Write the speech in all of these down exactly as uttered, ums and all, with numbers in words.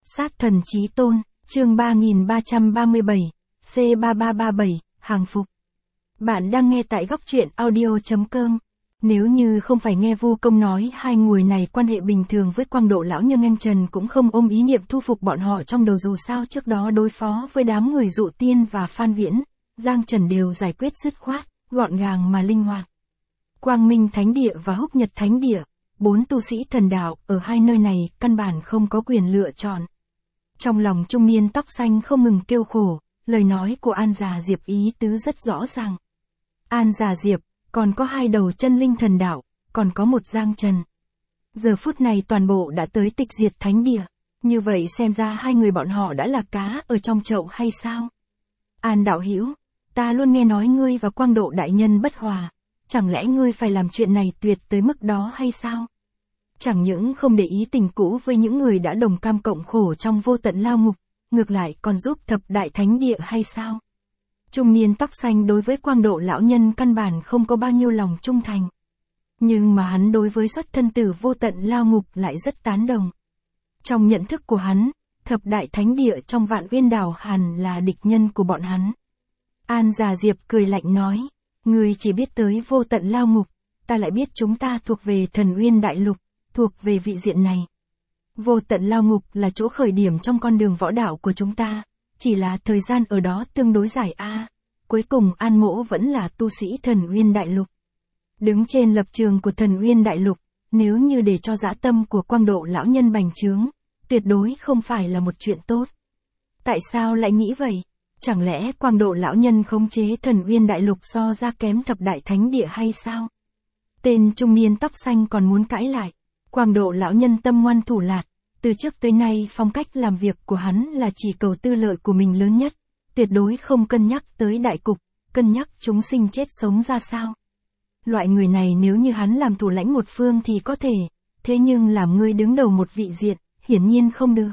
Sát thần chí tôn, chương ba nghìn ba trăm ba mươi bảy, C ba ba ba bảy, hàng phục. Bạn đang nghe tại góc truyện audio.com. Nếu như không phải nghe Vu Công nói hai người này quan hệ bình thường với Quang Độ lão nhân, anh Trần cũng không ôm ý niệm thu phục bọn họ trong đầu, dù sao trước đó đối phó với đám người Dụ Tiên và Phan Viễn, Giang Trần đều giải quyết dứt khoát, gọn gàng mà linh hoạt. Quang Minh Thánh Địa và Húc Nhật Thánh Địa, bốn tu sĩ thần đạo ở hai nơi này căn bản không có quyền lựa chọn. Trong lòng trung niên tóc xanh không ngừng kêu khổ, lời nói của An Già Diệp ý tứ rất rõ ràng. An Già Diệp, còn có hai đầu chân linh thần đạo, còn có một Giang Trần. Giờ phút này toàn bộ đã tới tịch diệt thánh địa, như vậy xem ra hai người bọn họ đã là cá ở trong chậu hay sao? An đạo hữu, ta luôn nghe nói ngươi và Quang Độ đại nhân bất hòa, chẳng lẽ ngươi phải làm chuyện này tuyệt tới mức đó hay sao? Chẳng những không để ý tình cũ với những người đã đồng cam cộng khổ trong vô tận lao ngục, ngược lại còn giúp thập đại thánh địa hay sao? Trung niên tóc xanh đối với Quang Độ lão nhân căn bản không có bao nhiêu lòng trung thành. Nhưng mà hắn đối với xuất thân từ vô tận lao ngục lại rất tán đồng. Trong nhận thức của hắn, thập đại thánh địa trong Vạn Uyên Đảo hẳn là địch nhân của bọn hắn. An Già Diệp cười lạnh nói, ngươi chỉ biết tới vô tận lao ngục, ta lại biết chúng ta thuộc về Thần Uyên Đại Lục, thuộc về vị diện này. Vô tận lao ngục là chỗ khởi điểm trong con đường võ đạo của chúng ta, chỉ là thời gian ở đó tương đối dài a. Cuối cùng An Mỗ vẫn là tu sĩ Thần Uyên Đại Lục. Đứng trên lập trường của Thần Uyên Đại Lục, nếu như để cho dã tâm của Quang Độ lão nhân bành trướng, tuyệt đối không phải là một chuyện tốt. Tại sao lại nghĩ vậy? Chẳng lẽ Quang Độ lão nhân khống chế Thần Uyên Đại Lục so ra kém thập đại thánh địa hay sao? Tên trung niên tóc xanh còn muốn cãi lại. Quang Độ lão nhân tâm ngoan thủ lạt, từ trước tới nay phong cách làm việc của hắn là chỉ cầu tư lợi của mình lớn nhất, tuyệt đối không cân nhắc tới đại cục, cân nhắc chúng sinh chết sống ra sao. Loại người này nếu như hắn làm thủ lãnh một phương thì có thể, thế nhưng làm người đứng đầu một vị diện, hiển nhiên không được.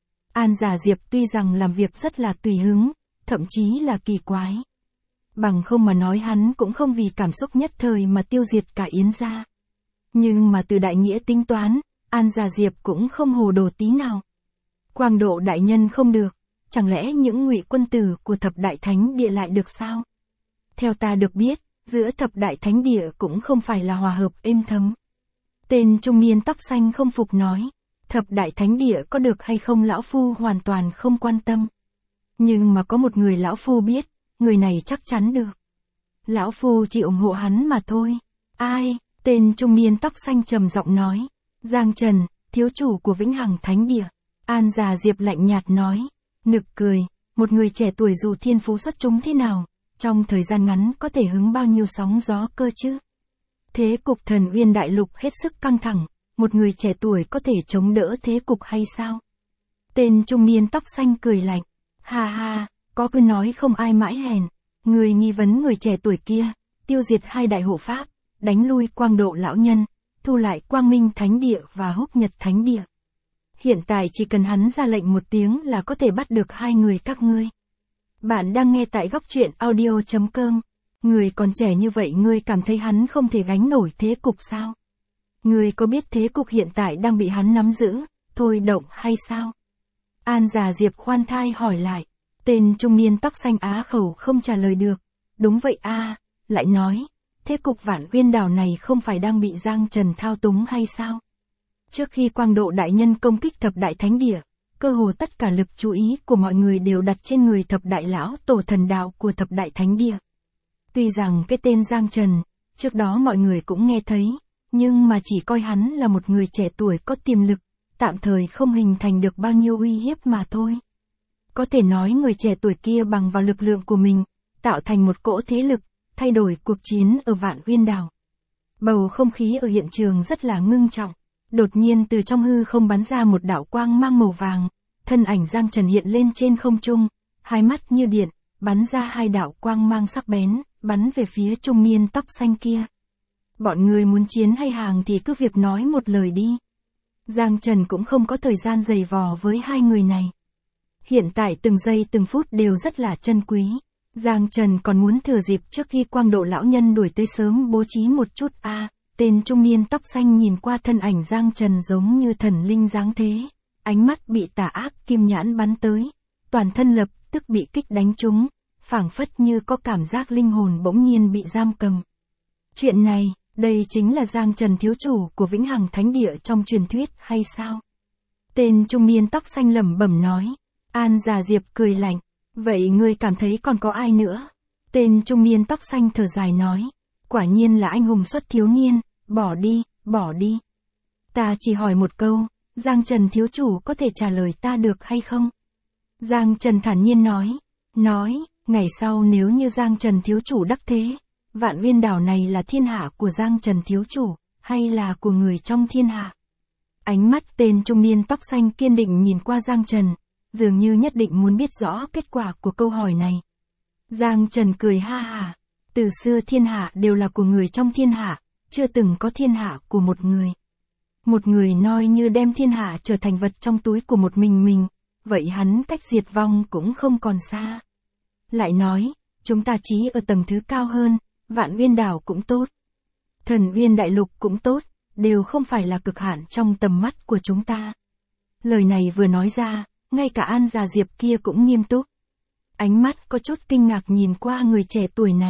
An Già Diệp tuy rằng làm việc rất là tùy hứng, thậm chí là kỳ quái. Bằng không mà nói hắn cũng không vì cảm xúc nhất thời mà tiêu diệt cả Yến gia. Nhưng mà từ đại nghĩa tính toán, An Già Diệp cũng không hồ đồ tí nào. Quang Độ đại nhân không được, chẳng lẽ những ngụy quân tử của thập đại thánh địa lại được sao? Theo ta được biết, giữa thập đại thánh địa cũng không phải là hòa hợp êm thấm. Tên trung niên tóc xanh không phục nói, thập đại thánh địa có được hay không lão phu hoàn toàn không quan tâm. Nhưng mà có một người lão phu biết, người này chắc chắn được. Lão phu chỉ ủng hộ hắn mà thôi. Ai? Tên trung niên tóc xanh trầm giọng nói, Giang Trần, thiếu chủ của Vĩnh Hằng Thánh Địa. An Già Diệp lạnh nhạt nói, nực cười, một người trẻ tuổi dù thiên phú xuất chúng thế nào, trong thời gian ngắn có thể hứng bao nhiêu sóng gió cơ chứ? Thế cục Thần Uyên Đại Lục hết sức căng thẳng, một người trẻ tuổi có thể chống đỡ thế cục hay sao? Tên trung niên tóc xanh cười lạnh, ha ha, có cứ nói không ai mãi hèn, người nghi vấn người trẻ tuổi kia, tiêu diệt hai đại hộ pháp, đánh lui Quang Độ lão nhân, thu lại Quang Minh Thánh Địa và Húc Nhật Thánh Địa. Hiện tại chỉ cần hắn ra lệnh một tiếng là có thể bắt được hai người các ngươi. Bạn đang nghe tại góc truyện audio.com. Người còn trẻ như vậy ngươi cảm thấy hắn không thể gánh nổi thế cục sao? Ngươi có biết thế cục hiện tại đang bị hắn nắm giữ, thôi động hay sao? An Già Diệp khoan thai hỏi lại. Tên trung niên tóc xanh á khẩu không trả lời được. Đúng vậy a, lại nói. Thế cục Vạn Uyên Đảo này không phải đang bị Giang Trần thao túng hay sao? Trước khi Quang Độ đại nhân công kích thập đại thánh địa, cơ hồ tất cả lực chú ý của mọi người đều đặt trên người thập đại lão tổ thần đạo của thập đại thánh địa. Tuy rằng cái tên Giang Trần, trước đó mọi người cũng nghe thấy, nhưng mà chỉ coi hắn là một người trẻ tuổi có tiềm lực, tạm thời không hình thành được bao nhiêu uy hiếp mà thôi. Có thể nói người trẻ tuổi kia bằng vào lực lượng của mình, tạo thành một cỗ thế lực, thay đổi cuộc chiến ở Vạn Uyên Đảo. Bầu không khí ở hiện trường rất là ngưng trọng. Đột nhiên từ trong hư không bắn ra một đạo quang mang màu vàng, thân ảnh Giang Trần hiện lên trên không trung, hai mắt như điện, bắn ra hai đạo quang mang sắc bén, bắn về phía trung niên tóc xanh kia. Bọn người muốn chiến hay hàng thì cứ việc nói một lời đi. Giang Trần cũng không có thời gian giày vò với hai người này. Hiện tại từng giây từng phút đều rất là chân quý. Giang Trần còn muốn thừa dịp trước khi Quang Độ lão nhân đuổi tới sớm bố trí một chút a. À, tên trung niên tóc xanh nhìn qua thân ảnh Giang Trần giống như thần linh dáng thế, ánh mắt bị tà ác kim nhãn bắn tới, toàn thân lập tức bị kích đánh trúng, phảng phất như có cảm giác linh hồn bỗng nhiên bị giam cầm. Chuyện này, đây chính là Giang Trần thiếu chủ của Vĩnh Hằng Thánh Địa trong truyền thuyết hay sao? Tên trung niên tóc xanh lẩm bẩm nói. An Già Diệp cười lạnh, vậy ngươi cảm thấy còn có ai nữa? Tên trung niên tóc xanh thở dài nói, quả nhiên là anh hùng xuất thiếu niên, bỏ đi, bỏ đi. Ta chỉ hỏi một câu, Giang Trần thiếu chủ có thể trả lời ta được hay không? Giang Trần thản nhiên nói, nói, ngày sau nếu như Giang Trần thiếu chủ đắc thế, Vạn Viên đảo này là thiên hạ của Giang Trần thiếu chủ, hay là của người trong thiên hạ? Ánh mắt tên trung niên tóc xanh kiên định nhìn qua Giang Trần, dường như nhất định muốn biết rõ kết quả của câu hỏi này. Giang Trần cười ha hả, từ xưa thiên hạ đều là của người trong thiên hạ, chưa từng có thiên hạ của một người. Một người nói như đem thiên hạ trở thành vật trong túi của một mình mình, vậy hắn cách diệt vong cũng không còn xa. Lại nói, chúng ta chí ở tầng thứ cao hơn, Vạn Viên đảo cũng tốt, Thần Viên đại lục cũng tốt, đều không phải là cực hạn trong tầm mắt của chúng ta. Lời này vừa nói ra, ngay cả An Già Diệp kia cũng nghiêm túc. Ánh mắt có chút kinh ngạc nhìn qua người trẻ tuổi này.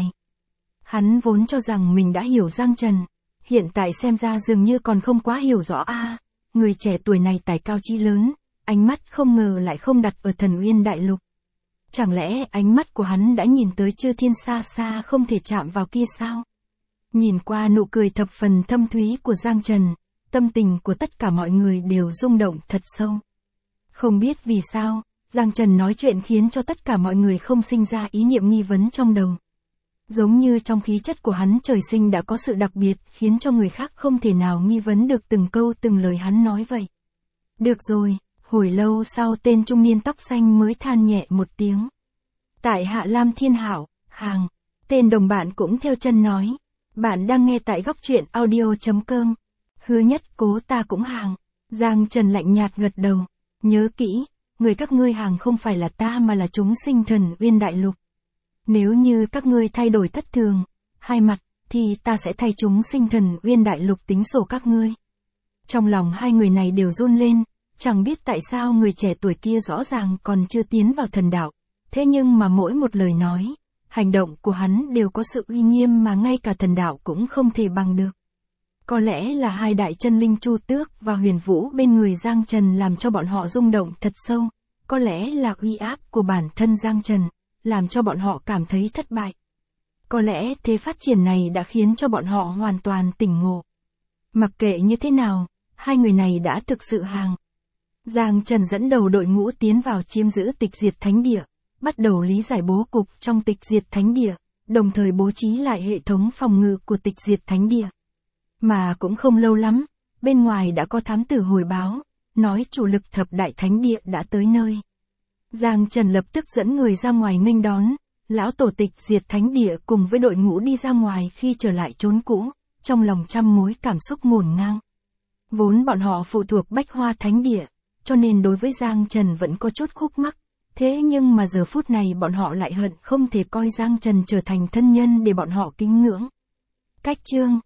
Hắn vốn cho rằng mình đã hiểu Giang Trần, hiện tại xem ra dường như còn không quá hiểu rõ a. À, người trẻ tuổi này tài cao chí lớn, ánh mắt không ngờ lại không đặt ở Thần Uyên đại lục. Chẳng lẽ ánh mắt của hắn đã nhìn tới chư thiên xa xa không thể chạm vào kia sao? Nhìn qua nụ cười thập phần thâm thúy của Giang Trần, tâm tình của tất cả mọi người đều rung động thật sâu. Không biết vì sao, Giang Trần nói chuyện khiến cho tất cả mọi người không sinh ra ý niệm nghi vấn trong đầu. Giống như trong khí chất của hắn trời sinh đã có sự đặc biệt khiến cho người khác không thể nào nghi vấn được từng câu từng lời hắn nói vậy. Được rồi, hồi lâu sau tên trung niên tóc xanh mới than nhẹ một tiếng. Tại Hạ Lam Thiên Hảo, hàng, tên đồng bạn cũng theo chân nói. Bạn đang nghe tại góc truyện audio chấm com. Hứa Nhất Cố ta cũng hàng. Giang Trần lạnh nhạt gật đầu. Nhớ kỹ, người các ngươi hàng không phải là ta mà là chúng sinh Thần Uyên đại lục. Nếu như các ngươi thay đổi thất thường, hai mặt, thì ta sẽ thay chúng sinh Thần Uyên đại lục tính sổ các ngươi. Trong lòng hai người này đều run lên, chẳng biết tại sao người trẻ tuổi kia rõ ràng còn chưa tiến vào thần đạo. Thế nhưng mà mỗi một lời nói, hành động của hắn đều có sự uy nghiêm mà ngay cả thần đạo cũng không thể bằng được. Có lẽ là hai đại chân linh Chu Tước và Huyền Vũ bên người Giang Trần làm cho bọn họ rung động thật sâu, có lẽ là uy áp của bản thân Giang Trần, làm cho bọn họ cảm thấy thất bại. Có lẽ thế phát triển này đã khiến cho bọn họ hoàn toàn tỉnh ngộ. Mặc kệ như thế nào, hai người này đã thực sự hàng. Giang Trần dẫn đầu đội ngũ tiến vào chiếm giữ Tịch Diệt Thánh Địa, bắt đầu lý giải bố cục trong Tịch Diệt Thánh Địa, đồng thời bố trí lại hệ thống phòng ngự của Tịch Diệt Thánh Địa. Mà cũng không lâu lắm, bên ngoài đã có thám tử hồi báo, nói chủ lực thập đại thánh địa đã tới nơi. Giang Trần lập tức dẫn người ra ngoài nghênh đón, lão tổ Tịch Diệt Thánh Địa cùng với đội ngũ đi ra ngoài khi trở lại chốn cũ, trong lòng trăm mối cảm xúc ngổn ngang. Vốn bọn họ phụ thuộc Bách Hoa Thánh Địa, cho nên đối với Giang Trần vẫn có chút khúc mắc, thế nhưng mà giờ phút này bọn họ lại hận không thể coi Giang Trần trở thành thân nhân để bọn họ kính ngưỡng. Cách chương